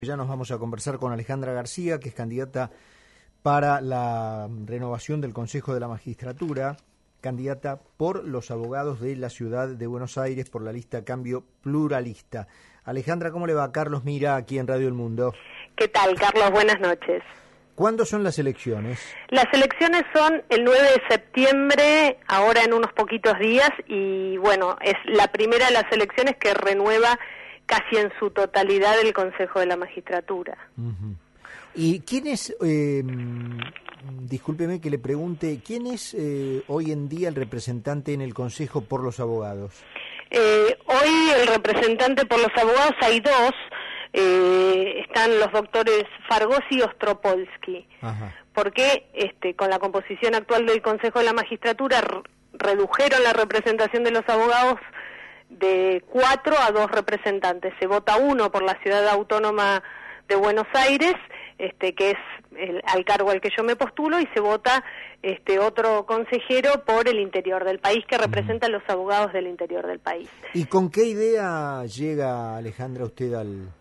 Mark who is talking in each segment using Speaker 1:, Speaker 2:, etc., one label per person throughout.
Speaker 1: Ya nos vamos a conversar con Alejandra García, que es candidata para la renovación del Consejo de la Magistratura, candidata por los abogados de la Ciudad de Buenos Aires por la lista Cambio Pluralista. Alejandra, ¿cómo le va? Carlos Mira, aquí en Radio El Mundo.
Speaker 2: ¿Qué tal, Carlos? Buenas noches.
Speaker 1: ¿Cuándo son las elecciones?
Speaker 2: Las elecciones son el 9 de septiembre, ahora en unos poquitos días, y bueno, es la primera de las elecciones que renueva casi en su totalidad el Consejo de la Magistratura.
Speaker 1: Uh-huh. ¿Y quién es, discúlpeme que le pregunte, quién es hoy en día el representante en el Consejo por los abogados?
Speaker 2: Hoy el representante por los abogados hay dos, están los doctores Fargosi y Ostropolsky. Ajá. Porque con la composición actual del Consejo de la Magistratura redujeron la representación de los abogados de 4 a 2 representantes. Se vota uno por la Ciudad Autónoma de Buenos Aires, que es al cargo al que yo me postulo, y se vota otro consejero por el interior del país, que representa a los abogados del interior del país.
Speaker 1: ¿Y con qué idea llega, Alejandra, usted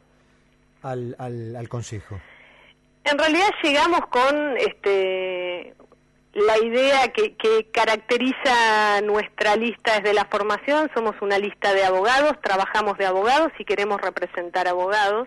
Speaker 1: al Consejo?
Speaker 2: En realidad llegamos con la idea que caracteriza nuestra lista desde la formación. Somos una lista de abogados, trabajamos de abogados y queremos representar abogados.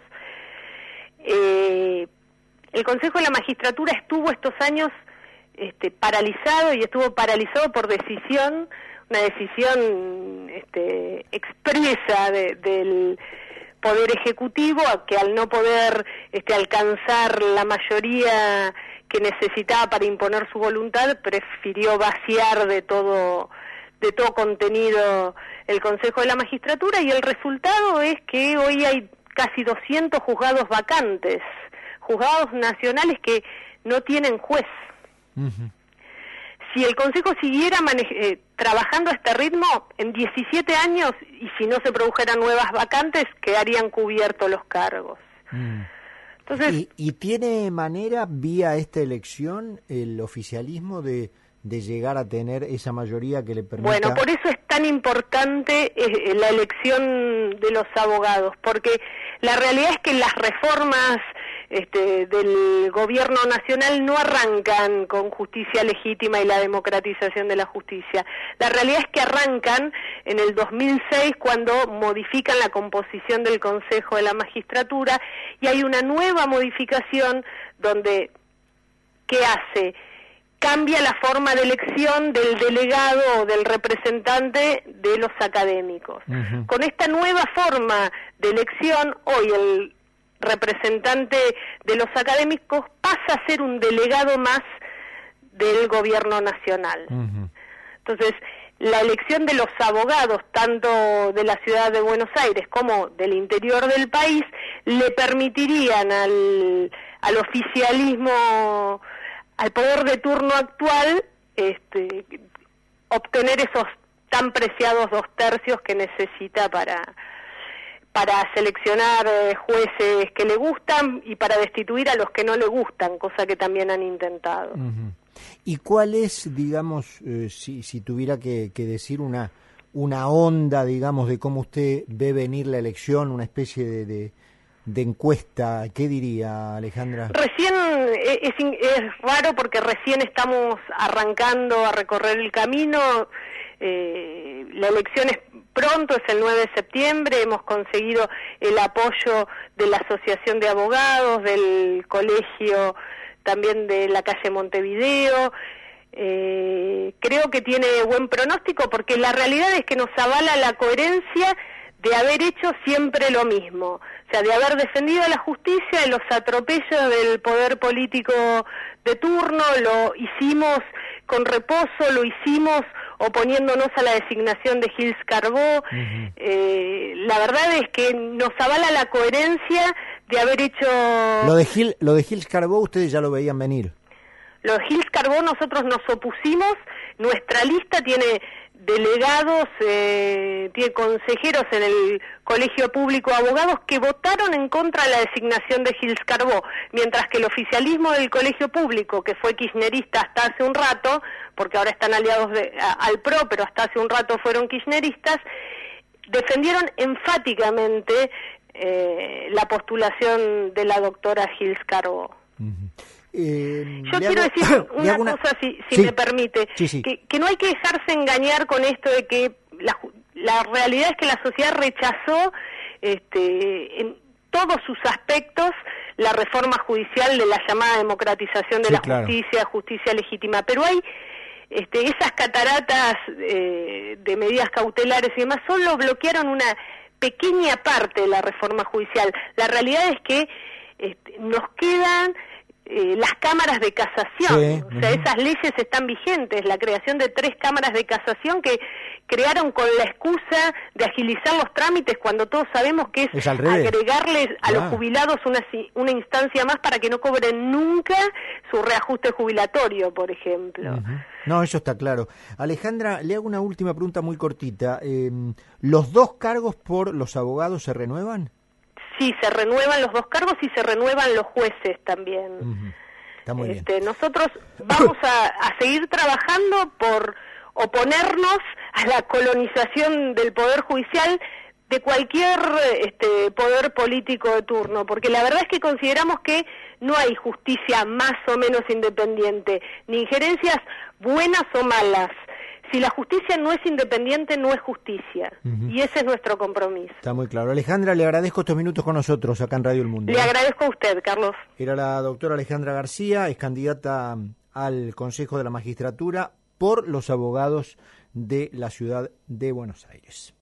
Speaker 2: El Consejo de la Magistratura estuvo estos años paralizado, y estuvo paralizado por decisión, una decisión expresa del Poder Ejecutivo, que al no poder alcanzar la mayoría que necesitaba para imponer su voluntad, prefirió vaciar de todo contenido el Consejo de la Magistratura, y el resultado es que hoy hay casi 200 juzgados vacantes, juzgados nacionales que no tienen juez. Uh-huh. Si el Consejo siguiera trabajando a este ritmo, en 17 años, y si no se produjeran nuevas vacantes, quedarían cubiertos los cargos. Entonces,
Speaker 1: ¿Y tiene manera, vía esta elección, el oficialismo de llegar a tener esa mayoría que le permita?
Speaker 2: Bueno, por eso es tan importante la elección de los abogados, porque la realidad es que las reformas del gobierno nacional no arrancan con justicia legítima y la democratización de la justicia. La realidad es que arrancan en el 2006, cuando modifican la composición del Consejo de la Magistratura, y hay una nueva modificación donde, ¿qué hace? Cambia la forma de elección del delegado o del representante de los académicos. Uh-huh. Con esta nueva forma de elección, hoy el representante de los académicos pasa a ser un delegado más del gobierno nacional. Uh-huh. Entonces, la elección de los abogados, tanto de la Ciudad de Buenos Aires como del interior del país, le permitirían al oficialismo, al poder de turno actual, obtener esos tan preciados 2/3 que necesita para seleccionar jueces que le gustan y para destituir a los que no le gustan, cosa que también han intentado.
Speaker 1: Uh-huh. ¿Y cuál es, digamos, si tuviera que decir una onda, digamos, de cómo usted ve venir la elección, una especie de encuesta, qué diría, Alejandra?
Speaker 2: Recién es raro, porque recién estamos arrancando a recorrer el camino. La elección es pronto, es el 9 de septiembre, hemos conseguido el apoyo de la Asociación de Abogados, del colegio también de la calle Montevideo. Creo que tiene buen pronóstico, porque la realidad es que nos avala la coherencia de haber hecho siempre lo mismo, o sea, de haber defendido la justicia de los atropellos del poder político de turno. Lo hicimos con reposo, lo hicimos oponiéndonos a la designación de Gils Carbó. Uh-huh. La verdad es que nos avala la coherencia de haber hecho...
Speaker 1: Lo de Gils Carbó ustedes ya lo veían venir.
Speaker 2: Lo de Gils Carbó nosotros nos opusimos. Nuestra lista tiene delegados, tiene consejeros en el Colegio Público de Abogados que votaron en contra de la designación de Gils Carbó, mientras que el oficialismo del Colegio Público, que fue kirchnerista hasta hace un rato, porque ahora están aliados al PRO, pero hasta hace un rato fueron kirchneristas, defendieron enfáticamente la postulación de la doctora Gils Carbó. Yo quiero decir una cosa, si me permite, que no hay que dejarse engañar con esto de que la realidad es que la sociedad rechazó en todos sus aspectos la reforma judicial de la llamada democratización de la justicia legítima, pero hay esas cataratas de medidas cautelares y demás solo bloquearon una pequeña parte de la reforma judicial. La realidad es que nos quedan las cámaras de casación, o sea, esas leyes están vigentes, la creación de 3 cámaras de casación que crearon con la excusa de agilizar los trámites cuando todos sabemos que es agregarles a los jubilados una instancia más para que no cobren nunca su reajuste jubilatorio, por ejemplo.
Speaker 1: No, eso está claro. Alejandra, le hago una última pregunta muy cortita. ¿Los 2 cargos por los abogados se renuevan?
Speaker 2: Sí, se renuevan los 2 cargos y se renuevan los jueces también.
Speaker 1: Está muy bien.
Speaker 2: Nosotros vamos a seguir trabajando por oponernos a la colonización del Poder Judicial de cualquier poder político de turno, porque la verdad es que consideramos que no hay justicia más o menos independiente, ni injerencias buenas o malas. Si la justicia no es independiente, no es justicia. Y ese es nuestro compromiso.
Speaker 1: Está muy claro. Alejandra, le agradezco estos minutos con nosotros acá en Radio El Mundo.
Speaker 2: Le agradezco a usted, Carlos.
Speaker 1: Era la doctora Alejandra García, es candidata al Consejo de la Magistratura por los abogados de la ciudad de Buenos Aires.